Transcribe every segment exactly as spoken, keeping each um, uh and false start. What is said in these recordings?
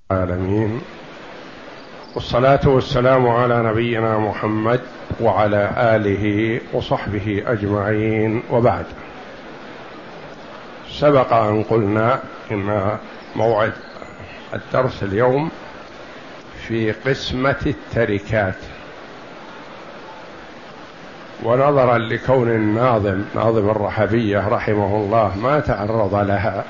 العالمين، والصلاة والسلام على نبينا محمد وعلى آله وصحبه أجمعين، وبعد. سبق أن قلنا إن موعد الدرس اليوم في قسمة التركات، ونظرا لكون الناظم ناظم الرحبية رحمه الله ما تعرض لها،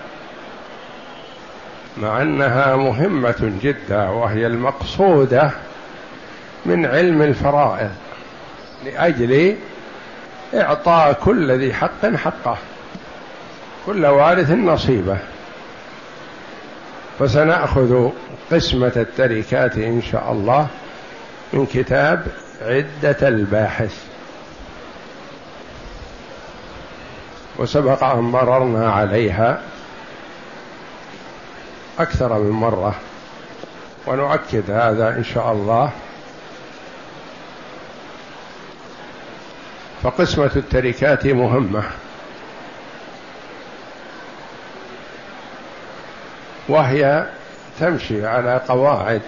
مع أنها مهمة جدا وهي المقصودة من علم الفرائض لأجل إعطاء كل ذي حق حقه، كل وارث نصيبه. فسنأخذ قسمة التركات إن شاء الله من كتاب عدة الباحث، وسبق أن مررنا عليها أكثر من مرة، ونؤكد هذا إن شاء الله. فقسمة التركات مهمة، وهي تمشي على قواعد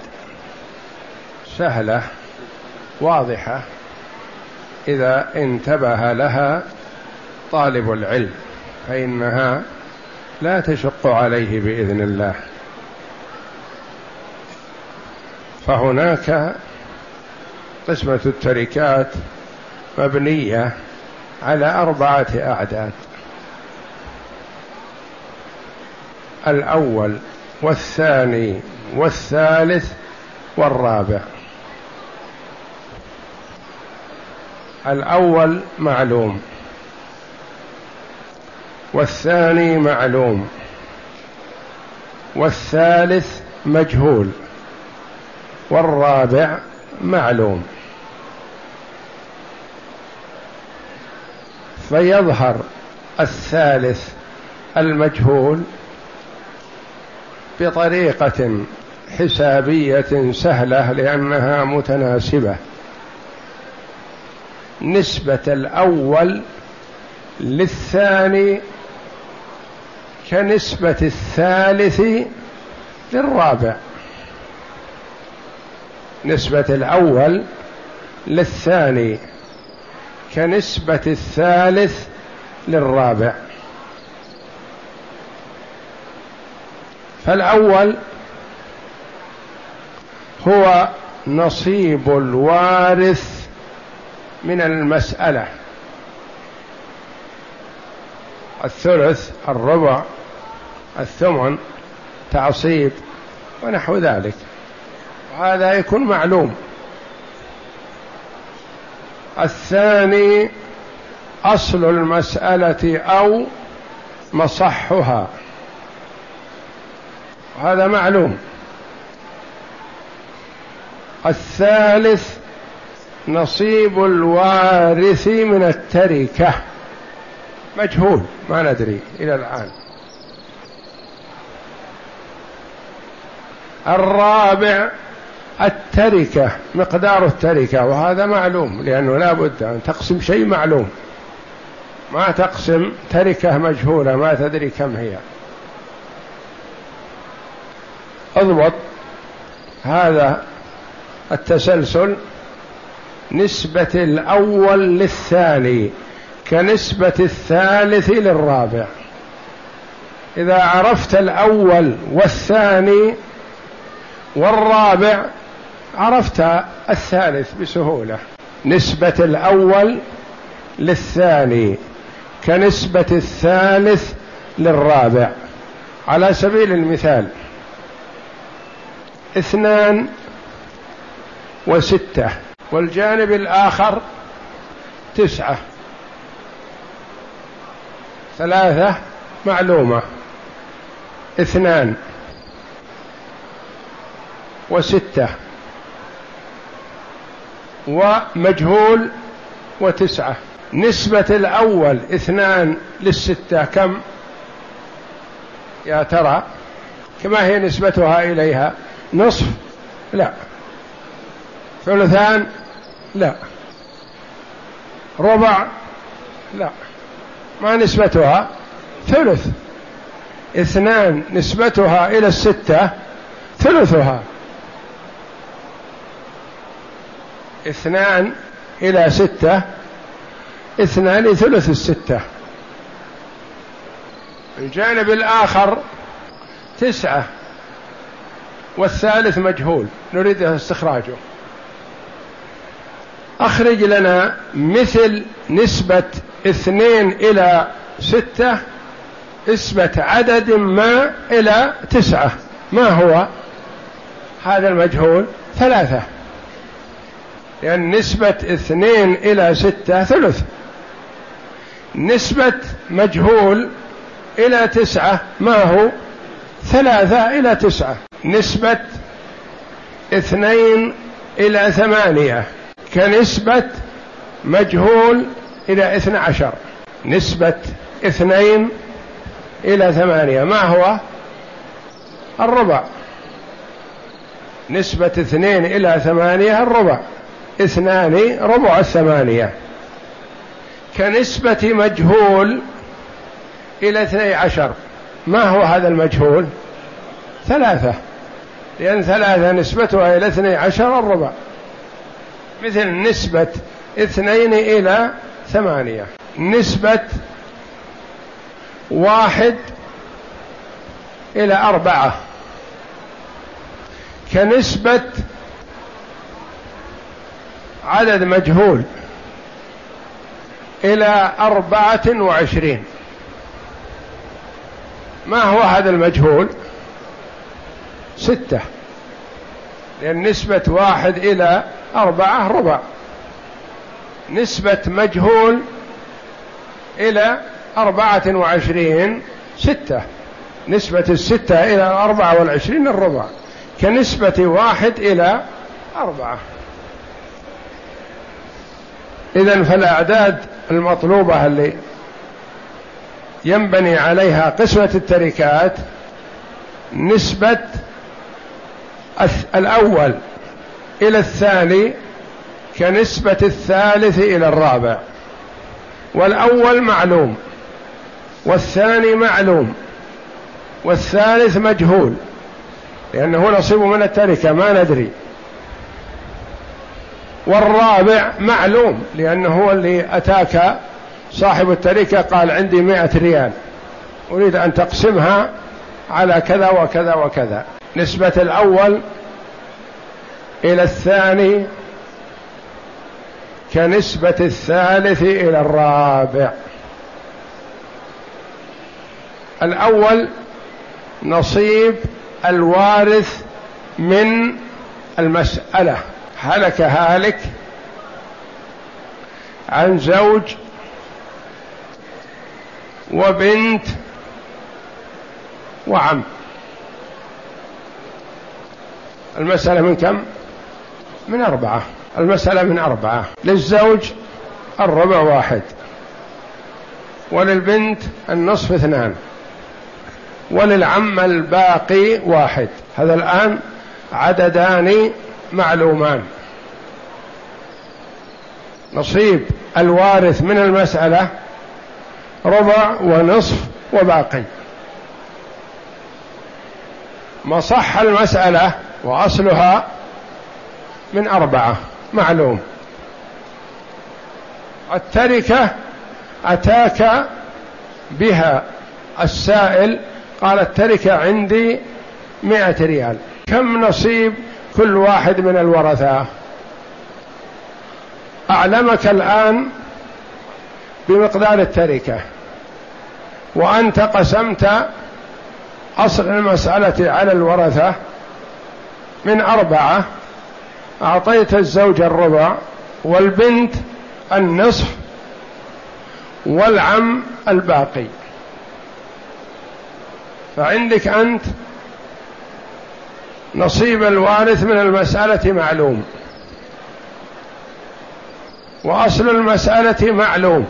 سهلة واضحة إذا انتبه لها طالب العلم، فإنها لا تشق عليه بإذن الله. فهناك قسمة التركات مبنية على أربعة أعداد: الأول والثاني والثالث والرابع. الأول معلوم، والثاني معلوم، والثالث مجهول، والرابع معلوم. فيظهر الثالث المجهول بطريقة حسابية سهلة لأنها متناسبة. نسبة الأول للثاني كنسبة الثالث للرابع. نسبة الأول للثاني كنسبة الثالث للرابع. فالأول هو نصيب الوارث من المسألة: الثلث، الربع، الثمن، تعصيب، ونحو ذلك. هذا يكون معلوم. الثاني أصل المسألة أو مصحها، هذا معلوم. الثالث نصيب الوارث من التركة، مجهول، ما ندري إلى الآن. الرابع التركة، مقدار التركة، وهذا معلوم لأنه لا بد أن تقسم شيء معلوم، ما تقسم تركة مجهولة ما تدري كم هي. اضبط هذا التسلسل: نسبة الأول للثاني كنسبة الثالث للرابع. إذا عرفت الأول والثاني والرابع عرفت الثالث بسهولة. نسبة الأول للثاني كنسبة الثالث للرابع. على سبيل المثال: اثنان وستة، والجانب الآخر تسعة. ثلاثة معلومة، اثنان وستة، ومجهول وتسعة. نسبة الأول اثنان للستة كم يا ترى؟ كما هي نسبتها إليها؟ نصف؟ لا. ثلثان؟ لا. ربع؟ لا. ما نسبتها؟ ثلث. اثنان نسبتها إلى الستة ثلثها. اثنان إلى ستة، اثنان ثلث الستة. الجانب الآخر تسعة والثالث مجهول نريد استخراجه. أخرج لنا مثل نسبة اثنين إلى ستة، نسبة عدد ما إلى تسعة. ما هو هذا المجهول؟ ثلاثة، لأن نسبة اثنين إلى ستة ثلث. نسبة مجهول إلى تسعة ما هو؟ ثلاثة إلى تسعة. نسبة اثنين إلى ثمانية كنسبة مجهول إلى اثنى عشر. نسبة اثنين إلى ثمانية ما هو؟ الربع. نسبة اثنين إلى ثمانية الربع، اثنان ربع الثمانية. كنسبة مجهول إلى اثني عشر ما هو هذا المجهول؟ ثلاثة، لأن ثلاثة نسبتها إلى اثني عشر الربع. مثل نسبة اثنين إلى ثمانية. نسبة واحد إلى أربعة كنسبة عدد مجهول إلى أربعة وعشرين. ما هو هذا المجهول؟ ستة، لأن نسبة واحد إلى أربعة ربع. نسبة مجهول إلى أربعة وعشرين ستة، نسبة الستة إلى أربعة والعشرين الربع، كنسبة واحد إلى أربعة. إذن فالأعداد المطلوبة اللي ينبني عليها قسمة التركات نسبة الأول إلى الثاني كنسبة الثالث إلى الرابع. والأول معلوم، والثاني معلوم، والثالث مجهول لأنه نصيب من التركة ما ندري، والرابع معلوم لأنه هو اللي أتاك صاحب التركة قال عندي مئة ريال أريد أن تقسمها على كذا وكذا وكذا. نسبة الأول إلى الثاني كنسبة الثالث إلى الرابع. الأول نصيب الوارث من المسألة. هلك هالك عن زوج وبنت وعم. المسألة من كم؟ من أربعة. المسألة من أربعة. للزوج الربع واحد، وللبنت النصف اثنان، وللعم الباقي واحد. هذا الآن عددان معلومان. نصيب الوارث من المسألة ربع ونصف وباقي. مصح المسألة وأصلها من أربعة معلوم. التركة أتاك بها السائل قال التركة عندي مئة ريال، كم نصيب كل واحد من الورثة؟ أعلمك الآن بمقدار التركة، وأنت قسمت أصل المسألة على الورثة من أربعة، أعطيت الزوج الربع والبنت النصف والعم الباقي. فعندك أنت نصيب الوارث من المسألة معلوم، وأصل المسألة معلوم،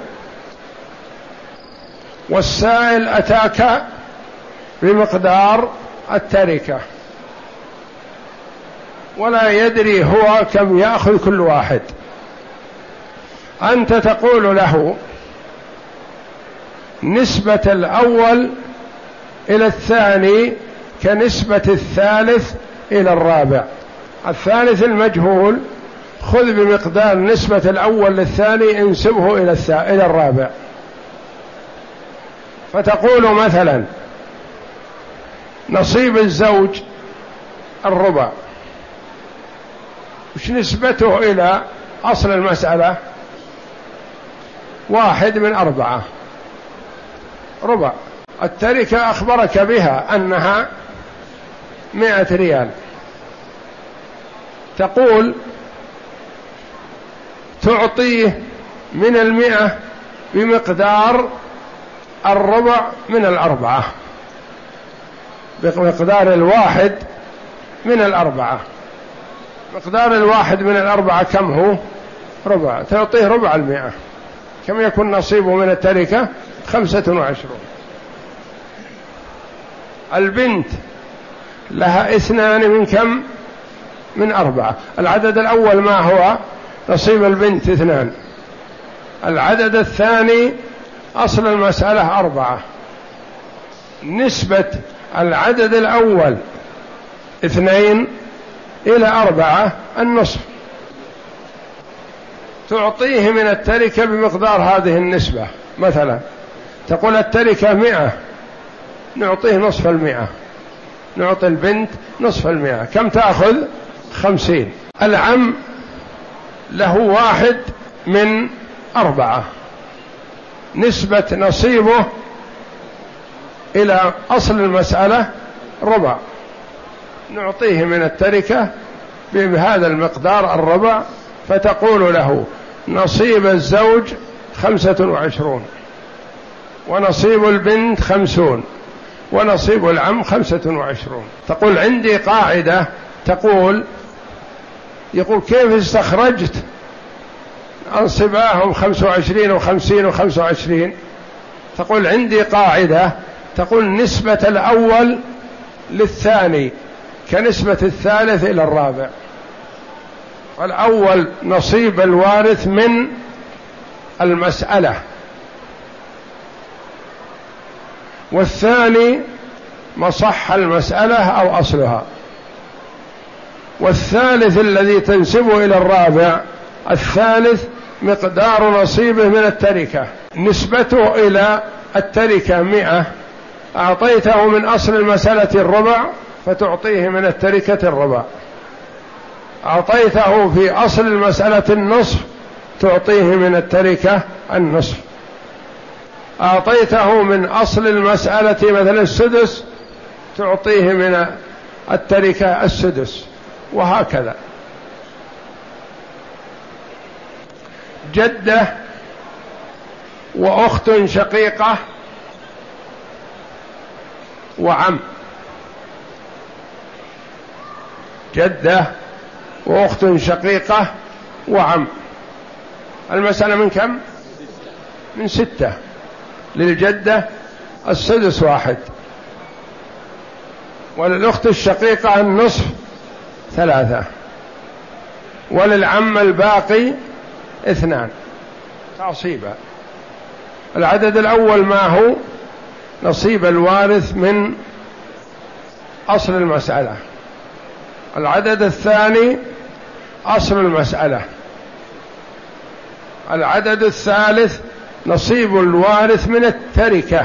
والسائل أتاك بمقدار التركة ولا يدري هو كم يأخذ كل واحد. أنت تقول له نسبة الأول إلى الثاني كنسبة الثالث إلى الرابع. الثالث المجهول خذ بمقدار نسبة الأول للثاني انسبه إلى إلى الرابع. فتقول مثلا نصيب الزوج الربع، وش نسبته إلى أصل المسألة؟ واحد من أربعة، ربع. التركة أخبرك بها أنها مائة ريال، تقول تعطيه من المئة بمقدار الربع من الأربعة، بمقدار الواحد من الأربعة. مقدار الواحد من الأربعة كم هو؟ ربع، تعطيه ربع المئة. كم يكون نصيبه من التركة؟ خمسة وعشرون. البنت لها اثنان من كم؟ من أربعة. العدد الأول ما هو؟ نصيب البنت اثنان. العدد الثاني أصل المسألة أربعة. نسبة العدد الأول اثنين إلى أربعة النصف، تعطيه من التركة بمقدار هذه النسبة. مثلا تقول التركة مئة، نعطيه نصف المئة، نعطي البنت نصف المئة. كم تأخذ؟ خمسين. العم له واحد من أربعة، نسبة نصيبه إلى أصل المسألة ربع، نعطيه من التركة بهذا المقدار الربع. فتقول له نصيب الزوج خمسة وعشرون، ونصيب البنت خمسون، ونصيب العم خمسة وعشرون. تقول عندي قاعدة تقول، يقول كيف استخرجت أنصباهم خمسة وعشرين وخمسين وخمسة وعشرين؟ تقول عندي قاعدة تقول نسبة الأول للثاني كنسبة الثالث إلى الرابع. الأول نصيب الوارث من المسألة، والثاني مصح المسألة أو أصلها، والثالث الذي تنسبه إلى الرابع الثالث مقدار نصيبه من التركة، نسبته إلى التركة مئة، أعطيته من أصل المسألة الربع فتعطيه من التركة الربع، أعطيته في أصل المسألة النصف تعطيه من التركة النصف، أعطيته من أصل المسألة مثلا السدس تعطيه من التركة السدس، وهكذا. جدة وأخت شقيقة وعم، جدة وأخت شقيقة وعم، المسألة من كم؟ من ستة. للجدة السدس واحد، وللأخت الشقيقة النصف ثلاثة، وللعم الباقي اثنان تعصيبا. العدد الأول ما هو؟ نصيب الوارث من أصل المسألة. العدد الثاني أصل المسألة. العدد الثالث نصيب الوارث من التركة.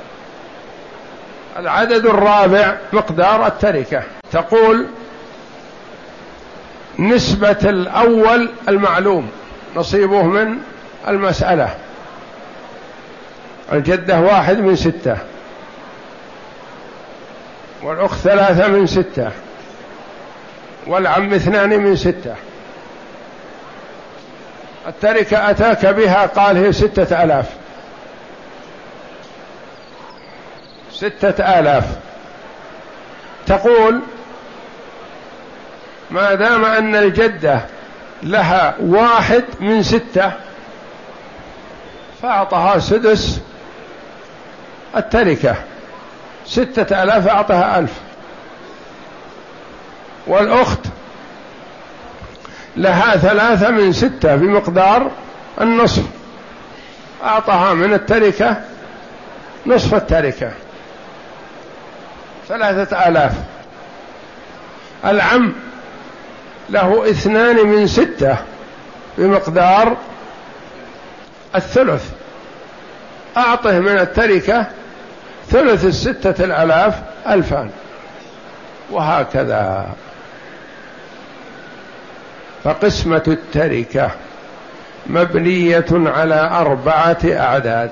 العدد الرابع مقدار التركة. تقول نسبة الأول المعلوم نصيبه من المسألة، الجدة واحد من ستة، والأخت ثلاثة من ستة، والعم اثنان من ستة. التركة أتاك بها قال هي ستة آلاف، ستة آلاف. تقول ما دام أن الجدة لها واحد من ستة فأعطها سدس التركة، ستة آلاف أعطها ألف. والأخت لها ثلاثة من ستة بمقدار النصف، أعطها من التركة نصف التركة ثلاثة آلاف. العم له اثنان من ستة بمقدار الثلث، أعطه من التركة ثلث الستة الآلاف ألفان، وهكذا. فقسمة التركة مبنية على أربعة أعداد: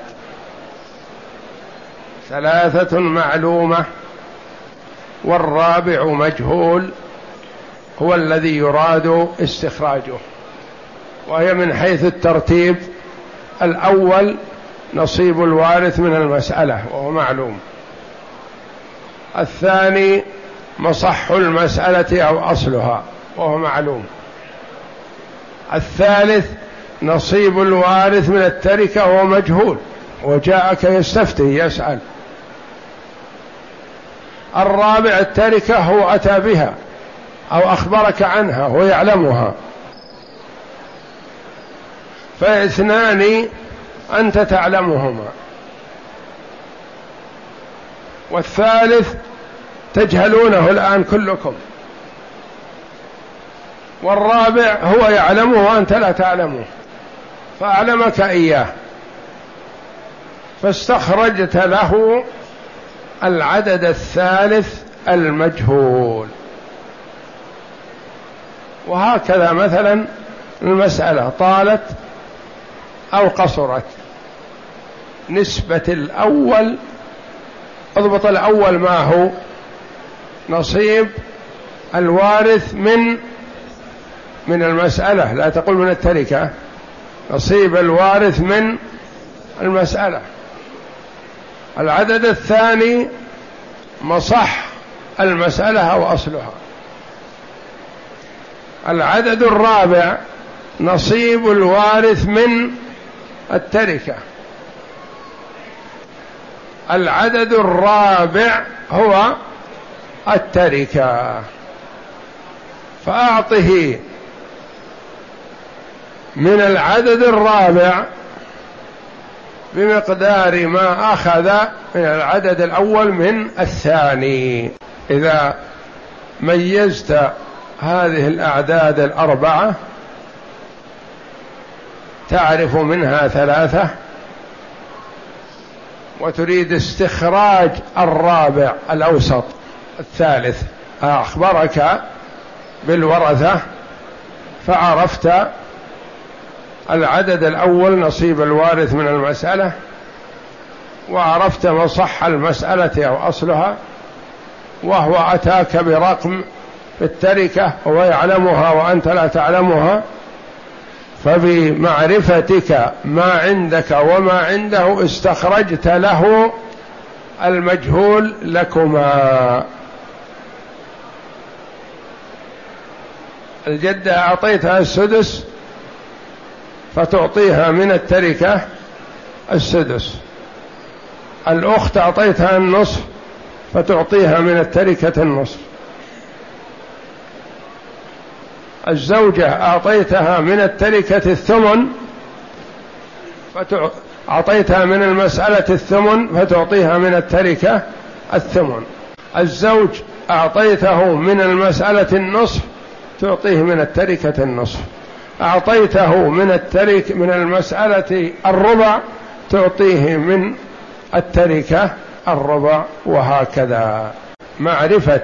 ثلاثة معلومة، والرابع مجهول هو الذي يراد استخراجه، وهي من حيث الترتيب: الأول نصيب الوارث من المسألة وهو معلوم، الثاني مصح المسألة أو أصلها وهو معلوم، الثالث نصيب الوارث من التركة وهو مجهول وجاءك يستفتي يسأل، الرابع التركة هو أتى بها أو أخبرك عنها ويعلمها، فاثنان أنت تعلمهما، والثالث تجهلونه الآن كلكم، والرابع هو يعلمه وأنت لا تعلمه فأعلمك إياه، فاستخرجت له العدد الثالث المجهول. وهكذا مثلا المسألة طالت أو قصرت، نسبة الأول، اضبط الأول ما هو نصيب الوارث من من المسألة، لا تقول من التركة، نصيب الوارث من المسألة. العدد الثاني مصح المسألة أو أصلها. العدد الرابع نصيب الوارث من التركة. العدد الرابع هو التركة، فأعطه من العدد الرابع بمقدار ما أخذ من العدد الأول من الثاني. إذا ميزت هذه الأعداد الأربعة تعرف منها ثلاثة، وتريد استخراج الرابع الأوسط الثالث، أخبرك بالورثة فعرفت العدد الأول نصيب الوارث من المسألة، وعرفت مصح المسألة أو أصلها، وهو أتاك برقم في التركة وهو يعلمها وأنت لا تعلمها، فبمعرفتك ما عندك وما عنده استخرجت له المجهول لكما. الجدة أعطيتها السدس فتعطيها من التركة السدس، الأخت أعطيتها النصف فتعطيها من التركة النصف، الزوجة أعطيتها من التركة الثمن فأعطيتها من المسألة الثمن فتعطيها من التركة الثمن، الزوج أعطيته من المسألة النصف تعطيه من التركة النصف، أعطيته من الترك من المسألة الربع تعطيه من التركة الربع، وهكذا. معرفة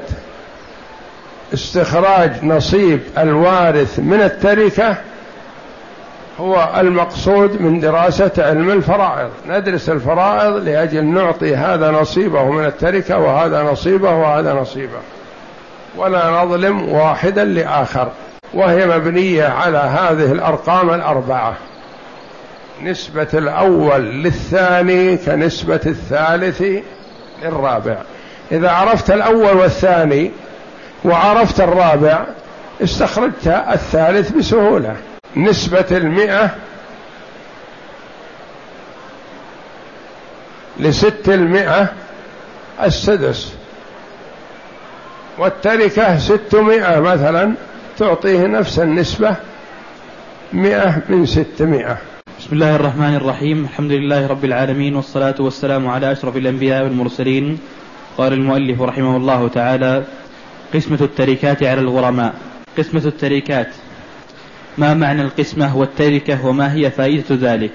استخراج نصيب الوارث من التركة هو المقصود من دراسة علم الفرائض. ندرس الفرائض لأجل نعطي هذا نصيبه من التركة وهذا نصيبه وهذا نصيبه، ولا نظلم واحدا لآخر، وهي مبنية على هذه الأرقام الأربعة: نسبة الأول للثاني كنسبة الثالث للرابع. إذا عرفت الأول والثاني وعرفت الرابع استخرجت الثالث بسهولة. نسبة المئة لست المئة السدس، والتركة ستمائة مثلا تعطيه نفس النسبة مئة من ستمائة. بسم الله الرحمن الرحيم، الحمد لله رب العالمين، والصلاة والسلام على أشرف الأنبياء والمرسلين. قال المؤلف رحمه الله تعالى: قسمة التركات على الغرماء. قسمة التركات، ما معنى القسمة والتركة وما هي فائدة ذلك؟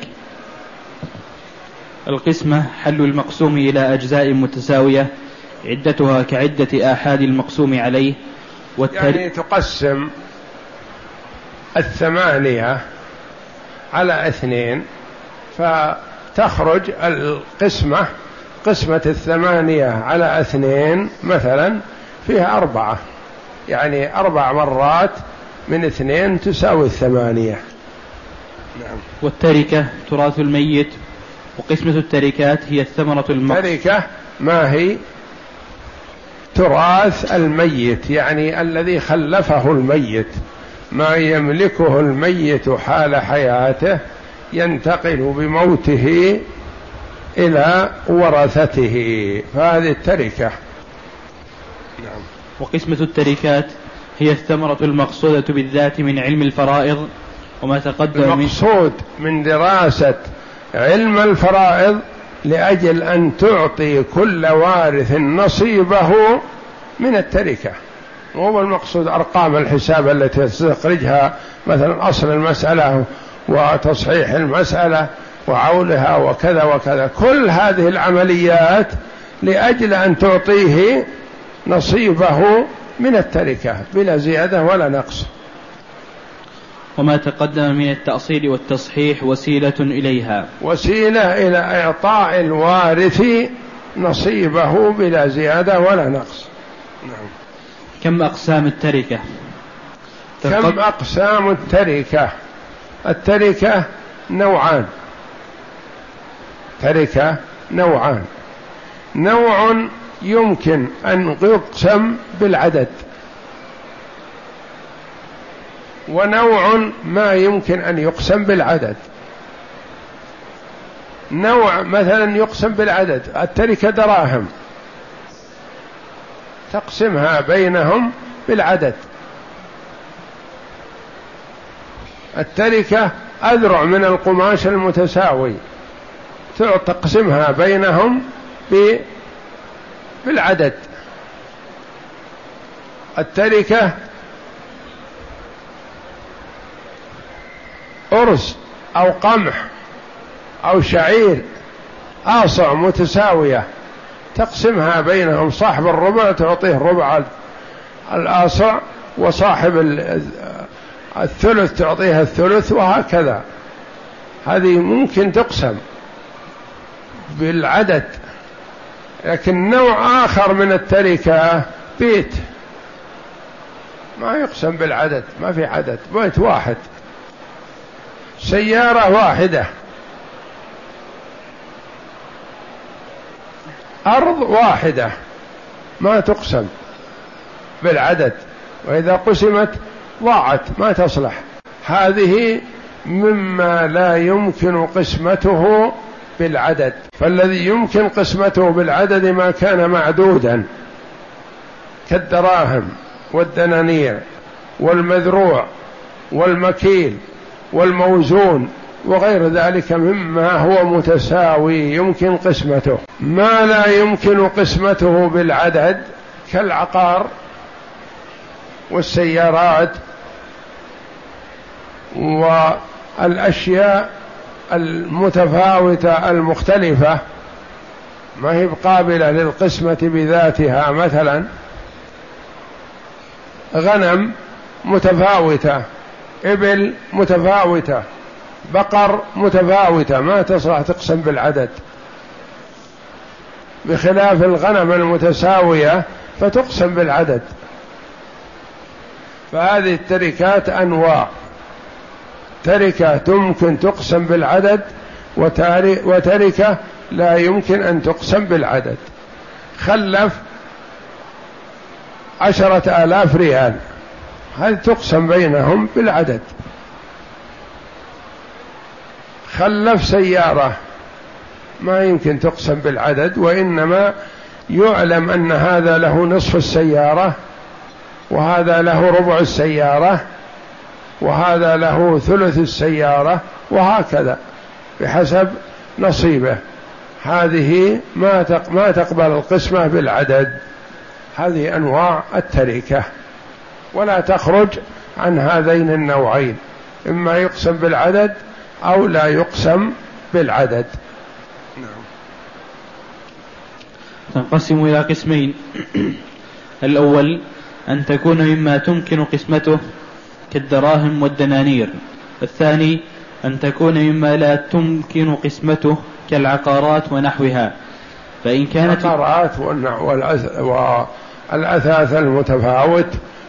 القسمة حل المقسوم إلى أجزاء متساوية عدتها كعدة آحاد المقسوم عليه. والتر... يعني تقسم الثمانية على اثنين فتخرج القسمة، قسمة الثمانية على اثنين مثلا فيها أربعة، يعني أربع مرات من اثنين تساوي الثمانية. نعم. والتركة تراث الميت. وقسمة التركات هي الثمرة المقصودة. التركة ما هي؟ تراث الميت، يعني الذي خلفه الميت، ما يملكه الميت حال حياته ينتقل بموته إلى ورثته، فهذه التركة. نعم. وقسمة التركات هي الثمرة المقصودة بالذات من علم الفرائض وما تقدم. المقصود من دراسة علم الفرائض لأجل أن تعطي كل وارث نصيبه من التركة، مو المقصود أرقام الحساب التي تستخرجها مثلا أصل المسألة وتصحيح المسألة وعولها وكذا وكذا، كل هذه العمليات لأجل أن تعطيه نصيبه من التركة بلا زيادة ولا نقص. وما تقدم من التأصيل والتصحيح وسيلة إليها، وسيلة إلى إعطاء الوارث نصيبه بلا زيادة ولا نقص. نعم. كم أقسام التركة؟ كم أقسام التركة؟ التركة نوعان. تركة نوعان، نوع يمكن أن يقسم بالعدد، ونوع ما يمكن أن يقسم بالعدد. نوع مثلا يقسم بالعدد، التركة دراهم تقسمها بينهم بالعدد. التركة أذرع من القماش المتساوي تقسمها بينهم بالعدد. التركة أرز أو قمح أو شعير آصع متساوية تقسمها بينهم، صاحب الربع تعطيه ربع الآصع وصاحب الثلث تعطيها الثلث وهكذا. هذه ممكن تقسم بالعدد. لكن نوع آخر من التركة بيت ما يقسم بالعدد، ما في عدد، بيت واحد، سيارة واحدة، أرض واحدة، ما تقسم بالعدد، وإذا قسمت ضاعت ما تصلح. هذه مما لا يمكن قسمته بالعدد. فالذي يمكن قسمته بالعدد ما كان معدودا كالدراهم والدنانير والمذروع والمكيل والموزون وغير ذلك مما هو متساوي يمكن قسمته. ما لا يمكن قسمته بالعدد كالعقار والسيارات والأشياء المتفاوتة المختلفة ما هي قابلة للقسمة بذاتها، مثلا غنم متفاوتة، إبل متفاوتة، بقر متفاوتة، ما تصلح تقسم بالعدد، بخلاف الغنم المتساوية فتقسم بالعدد. فهذه التركات أنواع، تركة تمكن تقسم بالعدد وتركة لا يمكن أن تقسم بالعدد. خلف عشرة آلاف ريال، هذه تقسم بينهم بالعدد. خلف سيارة ما يمكن تقسم بالعدد، وإنما يعلم أن هذا له نصف السيارة وهذا له ربع السيارة وهذا له ثلث السيارة وهكذا بحسب نصيبه. هذه ما ما تقبل القسمة بالعدد. هذه أنواع التركة، ولا تخرج عن هذين النوعين، إما يقسم بالعدد أو لا يقسم بالعدد. نعم. تنقسم إلى قسمين: الأول أن تكون مما تمكن قسمته كالدراهم والدنانير، الثاني أن تكون مما لا تمكن قسمته كالعقارات ونحوها. فإن كانت العقارات والأثاث المتفاوت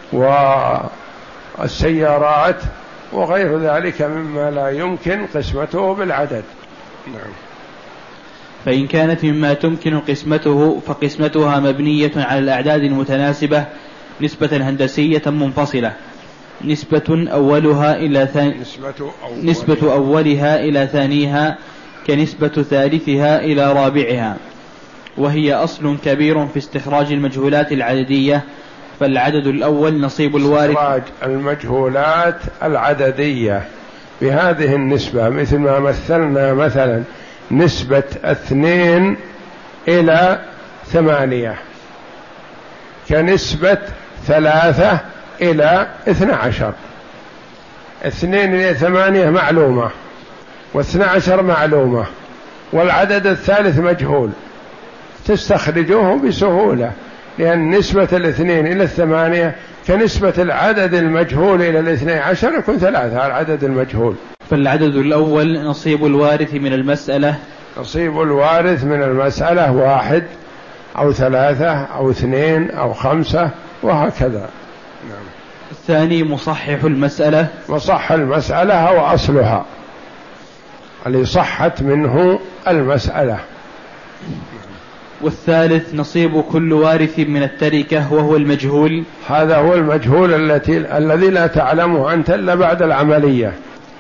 والسيارات وغير ذلك مما لا يمكن قسمته بالعدد. نعم. فإن كانت مما تمكن قسمته فقسمتها مبنية على الأعداد المتناسبة نسبة هندسية منفصلة، نسبة أولها إلى ثاني نسبة, أول نسبة أولها إلى ثانيها كنسبة ثالثها إلى رابعها، وهي أصل كبير في استخراج المجهولات العددية. فالعدد الأول نصيب الوارث. استخراج المجهولات العددية بهذه النسبة، مثل ما مثلنا مثلا نسبة اثنين إلى ثمانية كنسبة ثلاثة إلى اثنى عشر. اثنين إلى ثمانية معلومة، واثنى عشر معلومة، والعدد الثالث مجهول، تستخرجوه بسهولة، لأن نسبة الاثنين إلى الثمانية كنسبة العدد المجهول إلى الاثنى عشر يكون ثلاثة العدد المجهول. فالعدد الأول نصيب الوارث من المسألة نصيب الوارث من المسألة واحد أو ثلاثة أو اثنين أو خمسة وهكذا. نعم. الثاني مصحح المسألة. مصح المسألة هو أصلها اللي صحت منه المسألة. والثالث نصيب كل وارث من التركة وهو المجهول. هذا هو المجهول التي الذي لا تعلمه أنت إلا بعد العملية.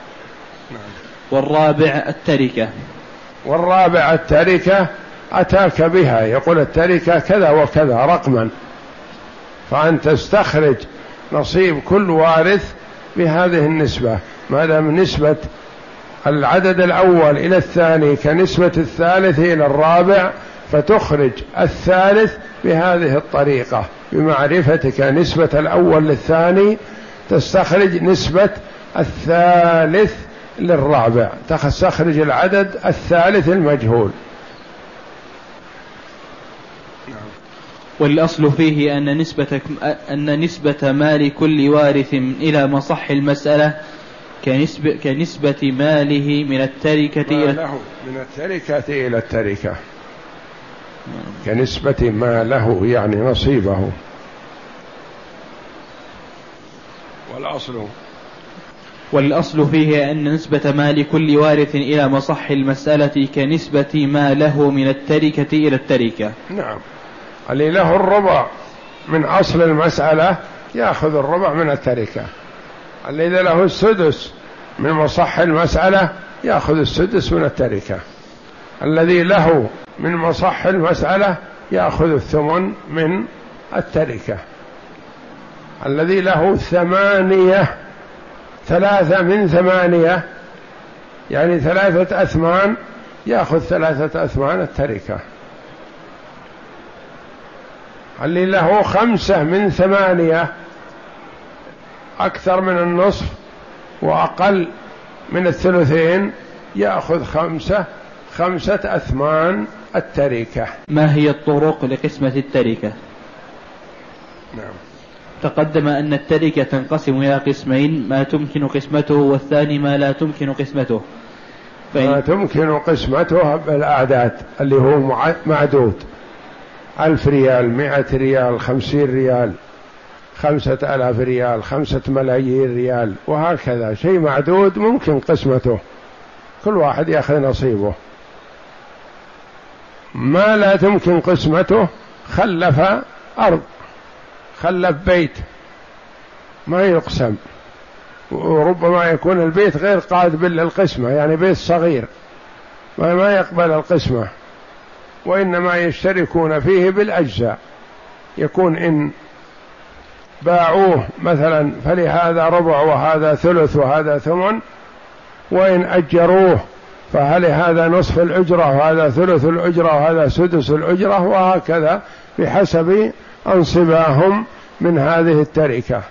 والرابع التركة. والرابع التركة أتاك بها، يقول التركة كذا وكذا رقما، فأنت تستخرج نصيب كل وارث بهذه النسبة، ما دام نسبة العدد الأول إلى الثاني كنسبة الثالث إلى الرابع، فتخرج الثالث بهذه الطريقة، بمعرفتك نسبة الأول للثاني تستخرج نسبة الثالث للرابع، تستخرج العدد الثالث المجهول. والأصل فيه أن نسبة أن نسبة مال كل وارث إلى مصح المسألة كنسبة كنسبة ماله من التركة إلى من التركة إلى التركة، كنسبة ما له يعني نصيبه. والأصل والأصل فيه أن نسبة مال كل وارث إلى مصح المسألة كنسبة ما له من التركة إلى التركة. نعم. اللي له الربع من أصل المسألة يأخذ الربع من التركة، الذي له السدس من مصح المسألة يأخذ السدس من التركة، الذي له من مصح المسألة يأخذ الثمن من التركة، الذي له ثمانية ثلاثة من ثمانية يعني ثلاثة أثمان يأخذ ثلاثة أثمان التركة، اللي له خمسة من ثمانية أكثر من النصف وأقل من الثلثين يأخذ خمسة خمسة أثمان التركة. ما هي الطرق لقسمة التركة؟ نعم. تقدم أن التركة تنقسم إلى قسمين: ما تمكن قسمته، والثاني ما لا تمكن قسمته. ما تمكن قسمته بالأعداد اللي هو معدود، ألف ريال، مئة ريال، خمسين ريال، خمسة آلاف ريال، خمسة ملايين ريال، وهكذا شيء معدود ممكن قسمته، كل واحد يأخذ نصيبه. ما لا تمكن قسمته خلف أرض، خلف بيت ما يقسم، وربما يكون البيت غير قابل للقسمة، يعني بيت صغير ما يقبل القسمة، وإنما يشتركون فيه بالأجزاء، يكون إن باعوه مثلا فلهذا ربع وهذا ثلث وهذا ثمن، وإن أجروه فهل هذا نصف الأجرة وهذا ثلث الأجرة وهذا سدس الأجرة، وهكذا بحسب أنصباهم من هذه التركة.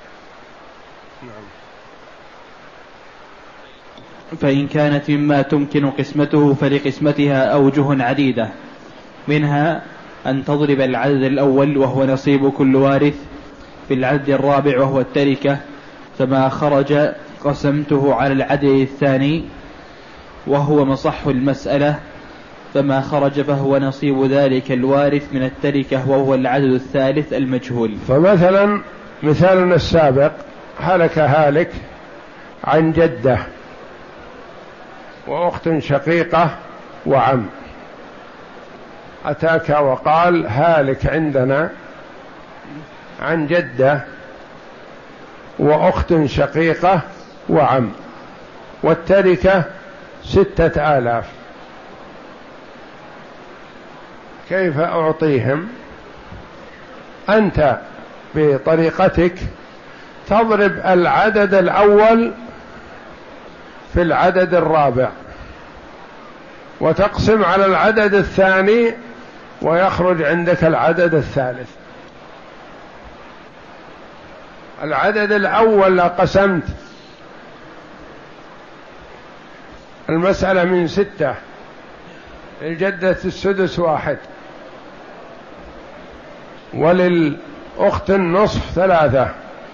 فإن كانت مما تمكن قسمته فلقسمتها أوجه عديدة، منها أن تضرب العدد الأول وهو نصيب كل وارث في العدد الرابع وهو التركة، فما خرج قسمته على العدد الثاني وهو مصح المسألة، فما خرج فهو نصيب ذلك الوارث من التركة وهو العدد الثالث المجهول. فمثلا مثالنا السابق هلك هالك عن جدة وأخت شقيقة وعم، أتاك وقال هالك عندنا عن جدة وأخت شقيقة وعم والتركة ستة آلاف، كيف أعطيهم؟ أنت بطريقتك تضرب العدد الأول في العدد الرابع وتقسم على العدد الثاني ويخرج عندك العدد الثالث. العدد الأول قسمت المسألة من ستة، للجدة السدس واحد، وللأخت النصف ثلاثة،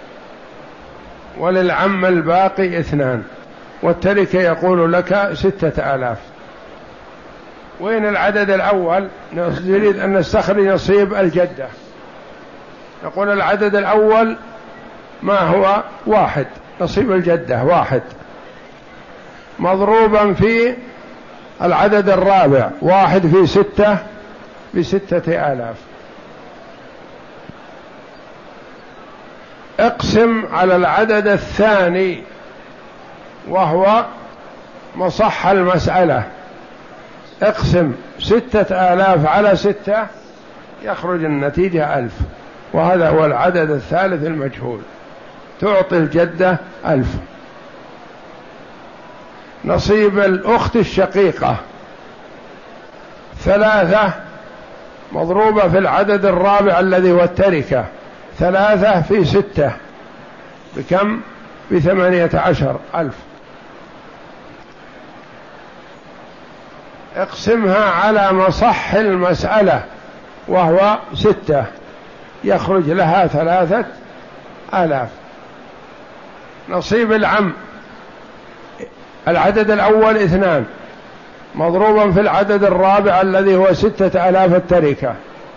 وللعم الباقي اثنان، والتركة يقول لك ستة آلاف. وين العدد الأول؟ نريد أن نستخرج نصيب الجدة، نقول العدد الأول ما هو؟ واحد، نصيب الجدة واحد، مضروبا في العدد الرابع، واحد في ستة بستة آلاف. اقسم على العدد الثاني وهو مصح المسألة، اقسم ستة آلاف على ستة يخرج النتيجة ألف، وهذا هو العدد الثالث المجهول، تعطي الجدة ألف. نصيب الأخت الشقيقة ثلاثة مضروبة في العدد الرابع الذي هو التركة، ثلاثة في ستة بكم؟ بثمانية عشر ألف. اقسمها على مصح المسألة وهو ستة يخرج لها ثلاثة آلاف. نصيب العم العدد الأول اثنان مضروبا في العدد الرابع الذي هو ستة آلاف التركة،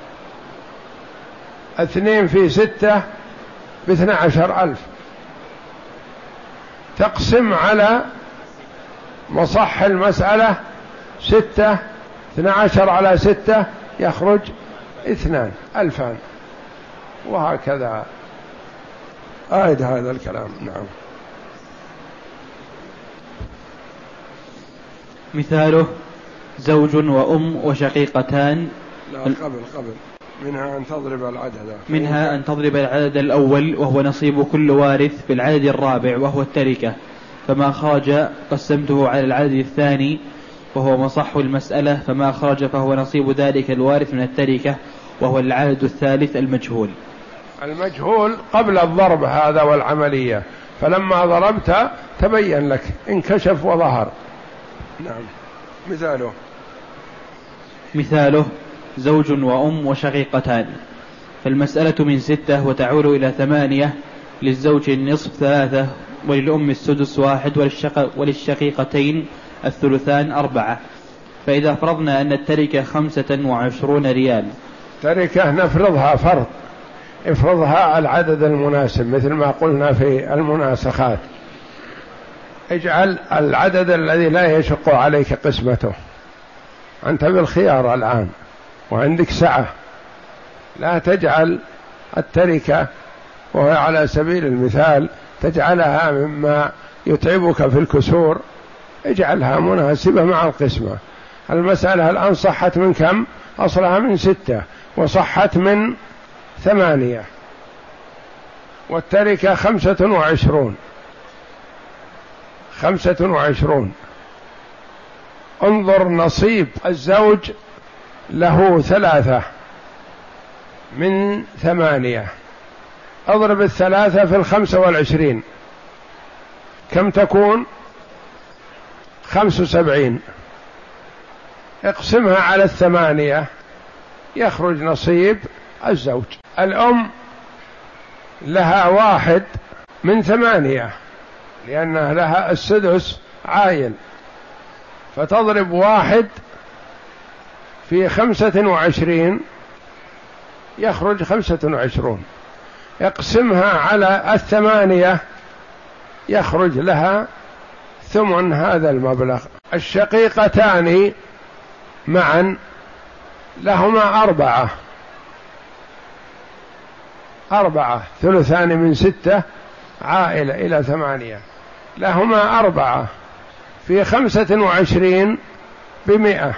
اثنين في ستة باثنى عشر ألف. تقسم على مصح المسألة ستة، اثنى عشر على ستة يخرج اثنان ألفان، وهكذا آيد هذا الكلام. نعم. مثاله زوج وأم وشقيقتان. لا قبل قبل منها أن تضرب العدد منها أن تضرب العدد الأول وهو نصيب كل وارث في العدد الرابع وهو التركة، فما خرج قسمته على العدد الثاني وهو مصح المسألة، فما خرج فهو نصيب ذلك الوارث من التركة وهو العدد الثالث المجهول. المجهول قبل الضرب هذا والعملية، فلما ضربت تبين لك انكشف وظهر. نعم. مثاله مثاله زوج وأم وشقيقتان، فالمسألة من ستة وتعول إلى ثمانية، للزوج النصف ثلاثة، وللأم السدس واحد، وللشق... وللشقيقتين الثلثان أربعة. فإذا فرضنا أن التركة خمسة وعشرون ريال، تركة نفرضها فرض، افرضها العدد المناسب مثل ما قلنا في المناسخات، اجعل العدد الذي لا يشق عليك قسمته. أنت بالخيار الآن وعندك سعة، لا تجعل التركة وهي على سبيل المثال تجعلها مما يتعبك في الكسور، اجعلها مناسبة مع القسمة. المسألة الآن صحت من كم؟ أصلها من ستة وصحت من ثمانية، والتركة خمسة وعشرون خمسة وعشرون. انظر نصيب الزوج له ثلاثة من ثمانية. اضرب الثلاثة في الخمسة والعشرين، كم تكون؟ خمس وسبعين. اقسمها على الثمانية يخرج نصيب الزوج. الأم لها واحد من ثمانية لأن لها السدس عايل، فتضرب واحد في خمسة وعشرين يخرج خمسة وعشرون. اقسمها على الثمانية يخرج لها ثمن هذا المبلغ. الشقيقتان معا لهما أربعة، أربعة ثلثان من ستة عائلة إلى ثمانية، لهما أربعة في خمسة وعشرين بمئة.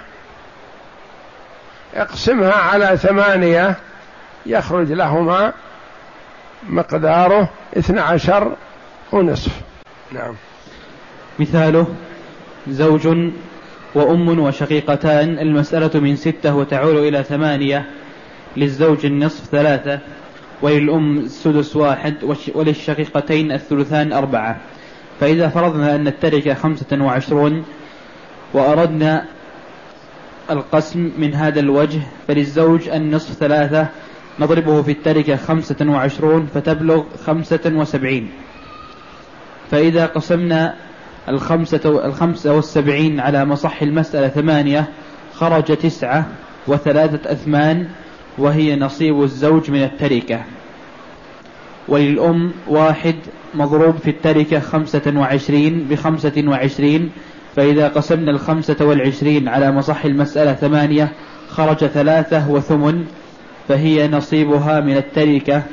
اقسمها على ثمانية يخرج لهما مقداره اثنى عشر ونصف. نعم. مثاله: زوج وأم وشقيقتان، المسألة من ستة وتعول إلى ثمانية، للزوج النصف ثلاثة، وللأم السدس واحد، وللشقيقتين الثلثان أربعة. فإذا فرضنا أن التركة خمسة وعشرون وأردنا القسم من هذا الوجه، فللزوج النصف ثلاثة، نضربه في التركة خمسة وعشرون فتبلغ خمسة وسبعين. فإذا قسمنا الخمسة, الخمسة والسبعين على مصح المسألة ثمانية خرج تسعة وثلاثة أثمان، وهي نصيب الزوج من التركة. وللأم واحد مضروب في التركة خمسة وعشرين بخمسة وعشرين، فإذا قسمنا الخمسة والعشرين على مصح المسألة ثمانية خرج ثلاثة وثمن، فهي نصيبها من التركة.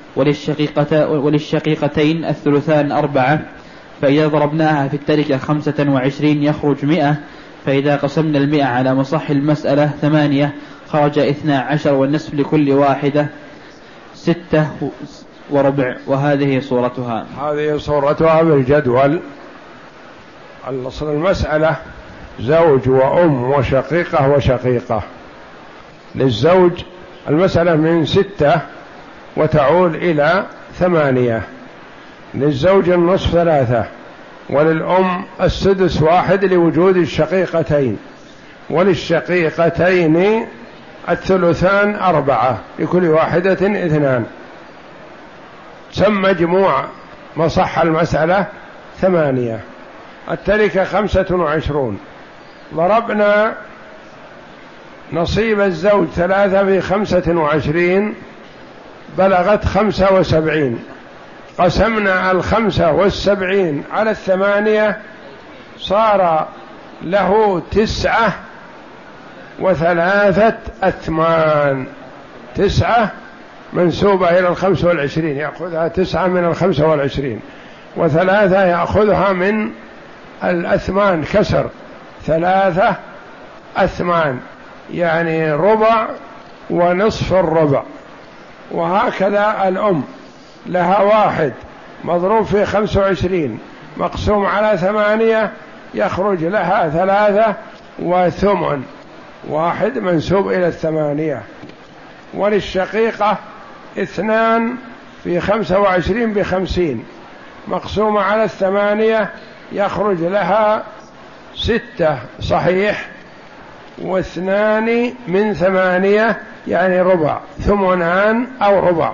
وللشقيقتين الثلثان أربعة، فإذا ضربناها في التركة خمسة وعشرين يخرج مئة، فإذا قسمنا المئة على مصح المسألة ثمانية خرج اثنا عشر، والنصف لكل واحدة ستة وربع. وهذه صورتها. هذه صورتها بالجدول. الأصل المسألة زوج وأم وشقيقة وشقيقة. للزوج المسألة من ستة وتعول إلى ثمانية، للزوج النصف ثلاثة، وللأم السدس واحد لوجود الشقيقتين، وللشقيقتين الثلثان أربعة لكل واحدة اثنان. سم مجموع مصح المسألة ثمانية. التركة خمسة وعشرون، ضربنا نصيب الزوج ثلاثة في خمسة وعشرين بلغت خمسة وسبعين. قسمنا الخمسة والسبعين على الثمانية صار له تسعة وثلاثة أثمان. تسعة منسوبة إلى الخمسة والعشرين يأخذها تسعة من الخمسة والعشرين، وثلاثة يأخذها من الأثمان كسر، ثلاثة أثمان يعني ربع ونصف الربع. وهكذا الأم لها واحد مضروب في خمسة وعشرين مقسوم على ثمانية يخرج لها ثلاثة وثمن، واحد منسوب إلى الثمانية. وللشقيقة اثنان في خمسة وعشرين بخمسين مقسومة على الثمانية يخرج لها ستة صحيح، واثنان من ثمانية يعني ربع، ثمنان أو ربع.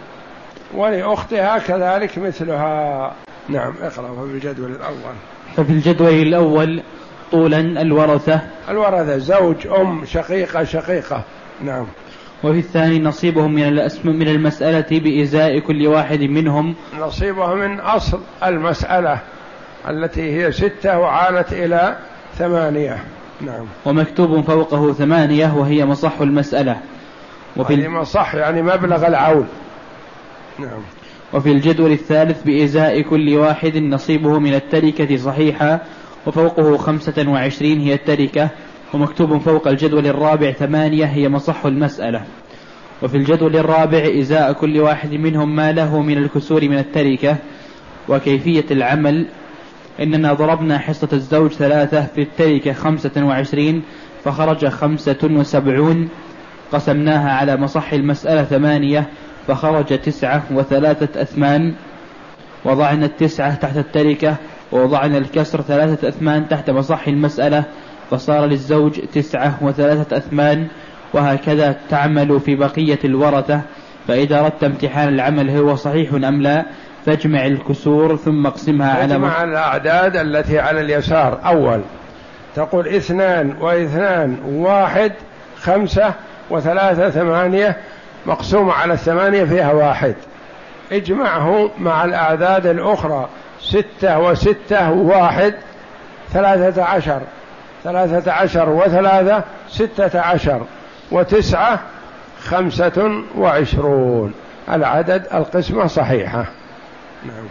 ولأختها كذلك مثلها. نعم. اقرأ. في الجدول الأول ففي الجدول الأول طولا الورثة الورثة زوج أم شقيقة شقيقة. نعم. وفي الثاني نصيبهم من الأسم من المسألة بإزاء كل واحد منهم، نصيبهم من أصل المسألة التي هي ستة وعالت إلى ثمانية. نعم. ومكتوب فوقه ثمانية وهي مصح المسألة. وفي يعني مصح يعني مبلغ العول. نعم. وفي الجدول الثالث بإزاء كل واحد نصيبه من التركة صحيحة، وفوقه خمسة وعشرين هي التركة. ومكتوب فوق الجدول الرابع ثمانية هي مصح المسألة. وفي الجدول الرابع إزاء كل واحد منهم ما له من الكسور من التركة. وكيفية العمل: إننا ضربنا حصة الزوج ثلاثة في التركة خمسة وعشرين فخرج خمسة وسبعون، قسمناها على مصح المسألة ثمانية فخرج تسعة وثلاثة أثمان، وضعنا التسعة تحت التركة، ووضعنا الكسر ثلاثة أثمان تحت مصح المسألة، فصار للزوج تسعة وثلاثة أثمان. وهكذا تعمل في بقية الورثة. فإذا أردت امتحان العمل هو صحيح أم لا فاجمع الكسور ثم اقسمها على مع الأعداد التي على اليسار. أول تقول اثنان واثنان واحد خمسة وثلاثة ثمانية مقسومة على الثمانية فيها واحد، اجمعه مع الأعداد الأخرى ستة وستة واحد ثلاثة عشر، ثلاثة عشر وثلاثة ستة عشر، وتسعة خمسة وعشرون. العدد القسمة صحيحة. نعم.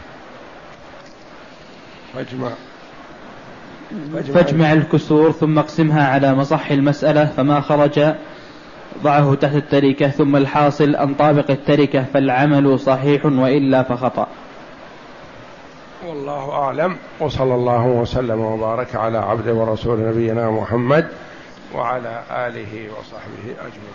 فاجمع فاجمع الكسور ثم اقسمها على مصح المسألة، فما خرج ضعه تحت التركة، ثم الحاصل أن طابق التركة، فالعمل صحيح وإلا فخطأ. والله أعلم، وصلى الله وسلم وبارك على عبد ورسول نبينا محمد وعلى آله وصحبه أجمعين.